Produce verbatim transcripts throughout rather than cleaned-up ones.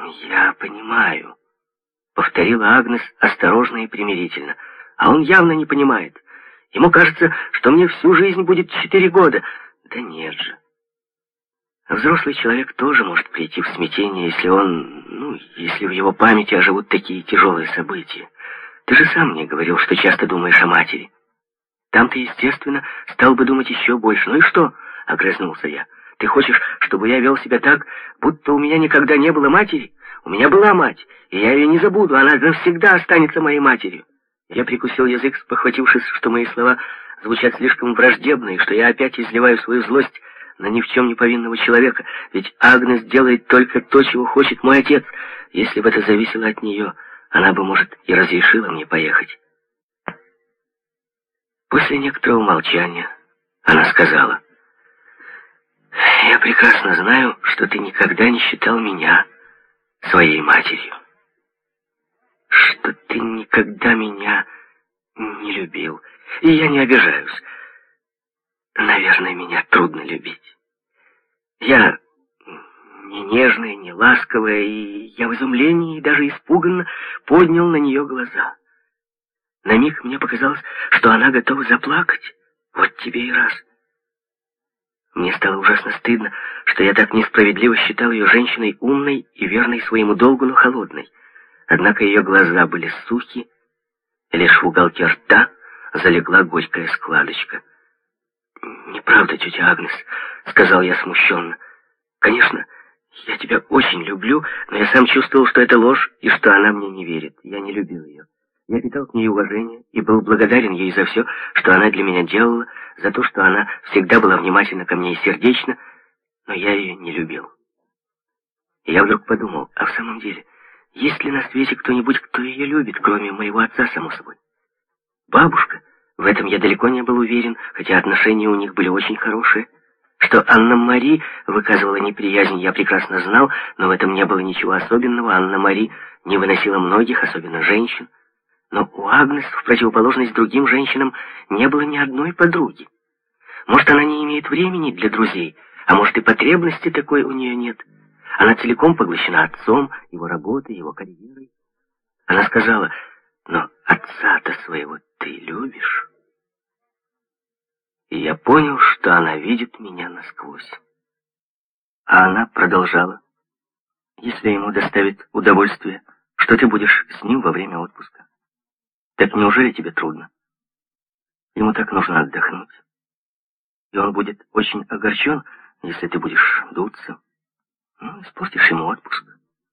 «Я понимаю», — повторила Агнес осторожно и примирительно. «А он явно не понимает. Ему кажется, что мне всю жизнь будет четыре года. Да нет же. Взрослый человек тоже может прийти в смятение, если он, ну, если в его памяти оживут такие тяжелые события. Ты же сам мне говорил, что часто думаешь о матери. Там ты, естественно, стал бы думать еще больше. Ну и что?» — огрызнулся я. «Ты хочешь, чтобы я вел себя так, будто у меня никогда не было матери? У меня была мать, и я ее не забуду, она навсегда останется моей матерью». Я прикусил язык, спохватившись, что мои слова звучат слишком враждебно, и что я опять изливаю свою злость на ни в чем не повинного человека, ведь Агнес делает только то, чего хочет мой отец. Если бы это зависело от нее, она бы, может, и разрешила мне поехать. После некоторого молчания она сказала: «Я прекрасно знаю, что ты никогда не считал меня своей матерью, что ты никогда меня не любил, и я не обижаюсь. Наверное, меня трудно любить. Я не нежная, не ласковая, и я в изумлении и даже испуганно поднял на нее глаза. На миг мне показалось, что она готова заплакать. Вот тебе и раз. Мне стало ужасно стыдно, что я так несправедливо считал ее женщиной умной и верной своему долгу, но холодной. Однако ее глаза были сухи, и лишь в уголке рта залегла горькая складочка. «Неправда, тетя Агнес», — сказал я смущенно. «Конечно, я тебя очень люблю, но я сам чувствовал, что это ложь, и что она мне не верит. Я не любил ее. Я питал к ней уважение и был благодарен ей за все, что она для меня делала, за то, что она всегда была внимательна ко мне и сердечна, но я ее не любил». И я вдруг подумал, а в самом деле, есть ли на свете кто-нибудь, кто ее любит, кроме моего отца, само собой? Бабушка? В этом я далеко не был уверен, хотя отношения у них были очень хорошие. Что Анна-Мари выказывала неприязнь, я прекрасно знал, но в этом не было ничего особенного. Анна-Мари не выносила многих, особенно женщин. Но у Агнес, в противоположность другим женщинам, не было ни одной подруги. Может, она не имеет времени для друзей, а может, и потребности такой у нее нет. Она целиком поглощена отцом, его работой, его карьерой. Она сказала: «Но отца-то своего ты любишь?» И я понял, что она видит меня насквозь. А она продолжала: «Если ему доставит удовольствие, что ты будешь с ним во время отпуска, так неужели тебе трудно? Ему так нужно отдохнуть. И он будет очень огорчен, если ты будешь дуться. Ну, испортишь ему отпуск».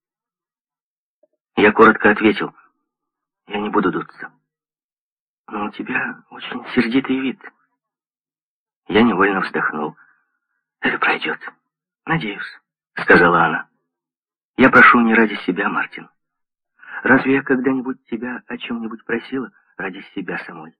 Я коротко ответил: «Я не буду дуться. Но у тебя очень сердитый вид». Я невольно вздохнул. «Это пройдет. Надеюсь», — сказала она. «Я прошу не ради себя, Мартин. Разве я когда-нибудь тебя о чем-нибудь просила ради себя самой?»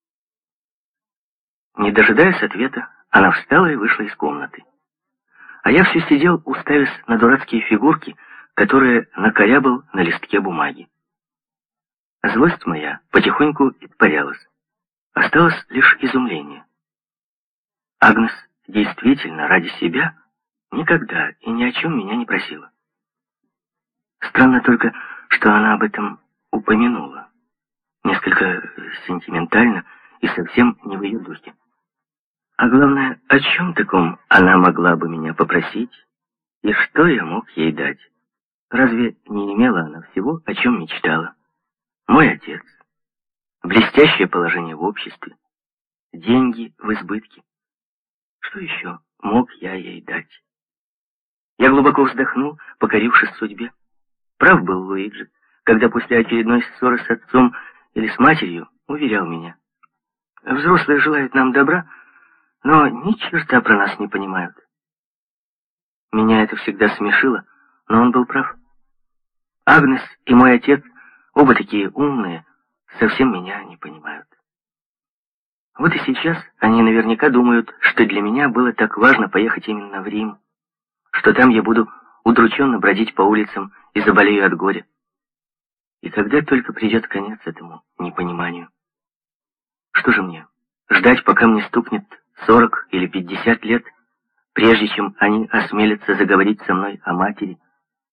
Не дожидаясь ответа, она встала и вышла из комнаты. А я все сидел, уставясь на дурацкие фигурки, которые накорябал на листке бумаги. Злость моя потихоньку испарялась. Осталось лишь изумление. Агнес действительно ради себя никогда и ни о чем меня не просила. Странно только, что она об этом упомянула. Несколько сентиментально и совсем не в ее духе. А главное, о чем таком она могла бы меня попросить, и что я мог ей дать? Разве не имела она всего, о чем мечтала? Мой отец, блестящее положение в обществе, деньги в избытке. Что еще мог я ей дать? Я глубоко вздохнул, покорившись судьбе. Прав был Луиджи, когда после очередной ссоры с отцом или с матерью уверял меня: взрослые желают нам добра, но ни черта про нас не понимают. Меня это всегда смешило, но он был прав. Агнес и мой отец, оба такие умные, совсем меня не понимают. Вот и сейчас они наверняка думают, что для меня было так важно поехать именно в Рим, что там я буду удрученно бродить по улицам и заболею от горя. И когда только придет конец этому непониманию? Что же мне, ждать, пока мне стукнет сорок или пятьдесят лет, прежде чем они осмелятся заговорить со мной о матери,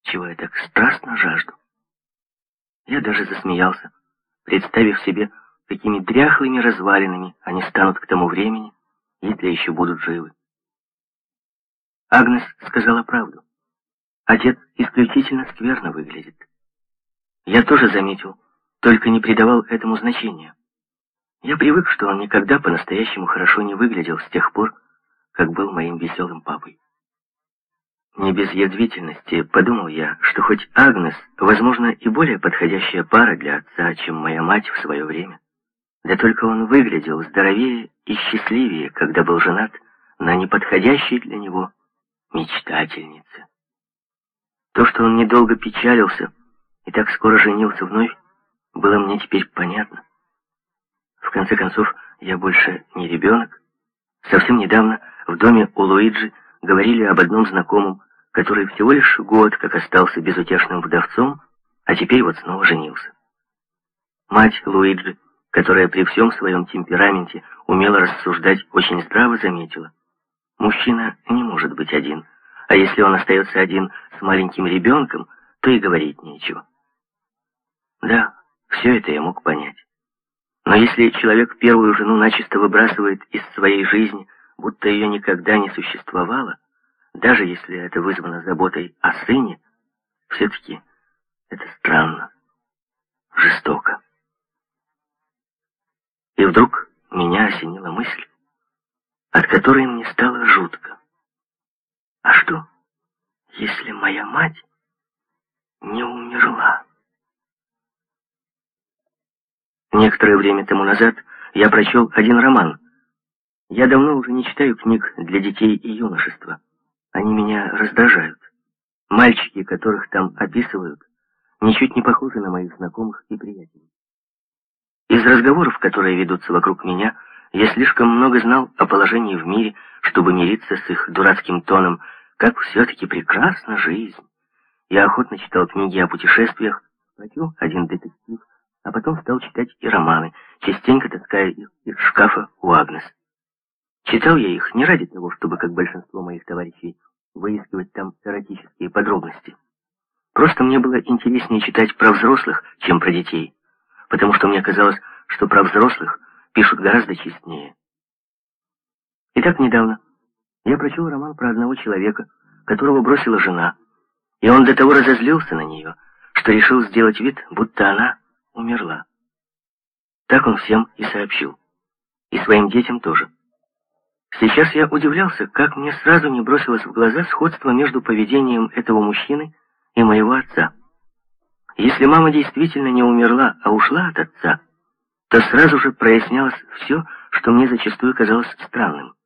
чего я так страстно жажду. Я даже засмеялся, представив себе, какими дряхлыми развалинами они станут к тому времени, если еще будут живы. Агнес сказала правду. Отец исключительно скверно выглядит. Я тоже заметил, только не придавал этому значения. Я привык, что он никогда по-настоящему хорошо не выглядел с тех пор, как был моим веселым папой. Не без язвительности подумал я, что хоть Агнес, возможно, и более подходящая пара для отца, чем моя мать в свое время, да только он выглядел здоровее и счастливее, когда был женат на неподходящей для него мечтательнице. То, что он недолго печалился и так скоро женился вновь, было мне теперь понятно. В конце концов, я больше не ребенок. Совсем недавно в доме у Луиджи говорили об одном знакомом, который всего лишь год как остался безутешным вдовцом, а теперь вот снова женился. Мать Луиджи, которая при всем своем темпераменте умела рассуждать, очень здраво заметила: мужчина не может быть один, а если он остается один с маленьким ребенком, то и говорить нечего. Да, все это я мог понять. Но если человек первую жену начисто выбрасывает из своей жизни, будто ее никогда не существовало, даже если это вызвано заботой о сыне, все-таки это странно, жестоко. И вдруг меня осенила мысль, от которой мне стало жутко. А что, если моя мать не умерла? Некоторое время тому назад я прочел один роман. Я давно уже не читаю книг для детей и юношества. Они меня раздражают. Мальчики, которых там описывают, ничуть не похожи на моих знакомых и приятелей. Из разговоров, которые ведутся вокруг меня, я слишком много знал о положении в мире, чтобы мириться с их дурацким тоном, как все-таки прекрасна жизнь. Я охотно читал книги о путешествиях, прочел один детектив, а потом стал читать и романы, частенько таская их из шкафа у Агнес. Читал я их не ради того, чтобы, как большинство моих товарищей, выискивать там эротические подробности. Просто мне было интереснее читать про взрослых, чем про детей, потому что мне казалось, что про взрослых пишут гораздо честнее. Итак, недавно я прочел роман про одного человека, которого бросила жена, и он до того разозлился на нее, что решил сделать вид, будто она умерла. Так он всем и сообщил. И своим детям тоже. Сейчас я удивлялся, как мне сразу не бросилось в глаза сходство между поведением этого мужчины и моего отца. Если мама действительно не умерла, а ушла от отца, то сразу же прояснялось все, что мне зачастую казалось странным.